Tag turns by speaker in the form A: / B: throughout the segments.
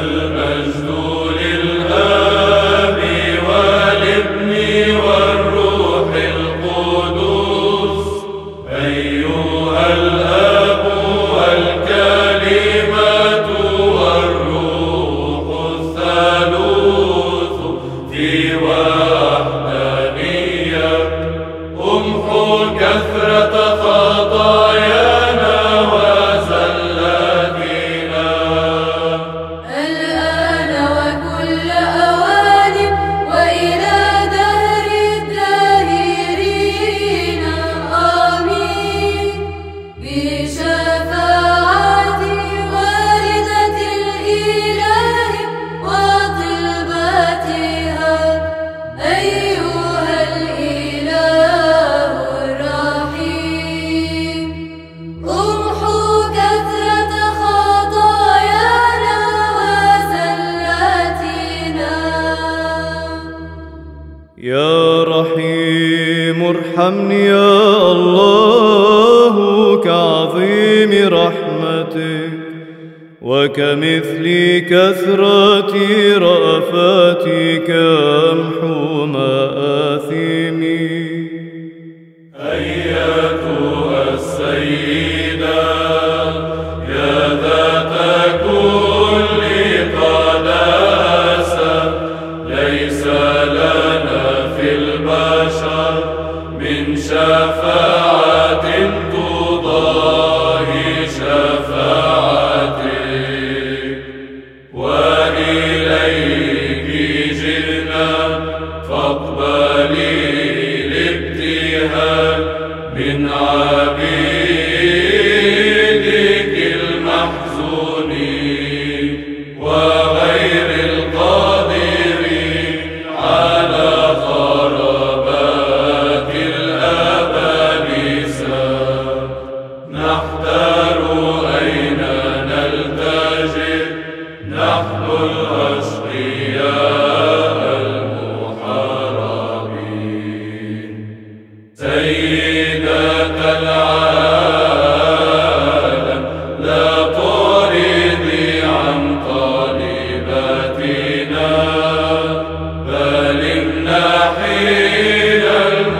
A: المجد للآب والابن والروح القدس أيها الآب والكلمة والروح الثالوث في وحدانية امحوا كثرة خطايانا وزلاتنا
B: الآن وكل أوان وإلى دهر الداهرين آمين بشفاعة والدة الإله وطلبتها أيها الإله الرحيم امحوا كثرة خطايانا وزلاتنا
C: يا رحيم ارحمني يا الله كعظيم رحمتك وكمثل كثرة رأفاتك أمحو مآثمي
A: أيتها السيدة يا ذات كل قداسة ليس لنا في البشر من شفاعة تضاهي شفاعتك وإليك جئنا فاقبلي الابتهال من عبيدك المحزونين وغير القادرين على خرابات الأبالسة نحتار أين نلتجئ نحن الأشقياء المحاربين سيدة العالم لا تعرضي عن طالباتنا بل امنحينا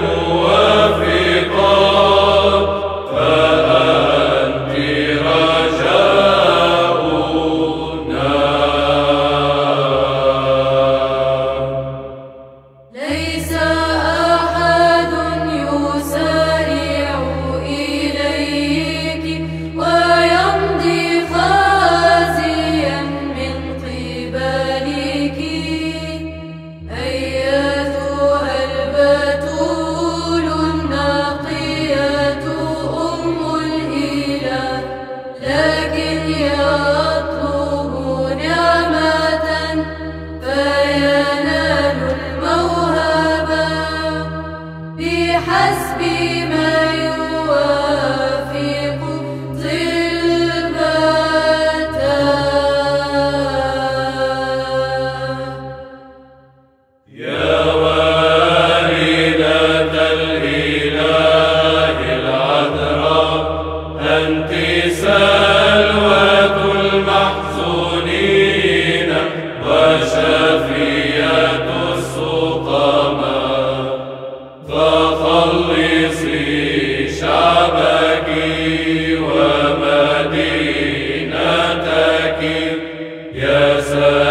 A: الموافقات فأنت رجاؤنا
B: ليس أحد يسارع إليك ويمضي خازيا من قبلك أيتها البتول النقية أم الإله لكن يطلب نعمة فينال الموهبة بحسب ما يوافق طلبته
A: يا والدة الإله العذراء أنت سلوة المحزونين وشفية السقماء فخلصي شعبك ومدينتك يا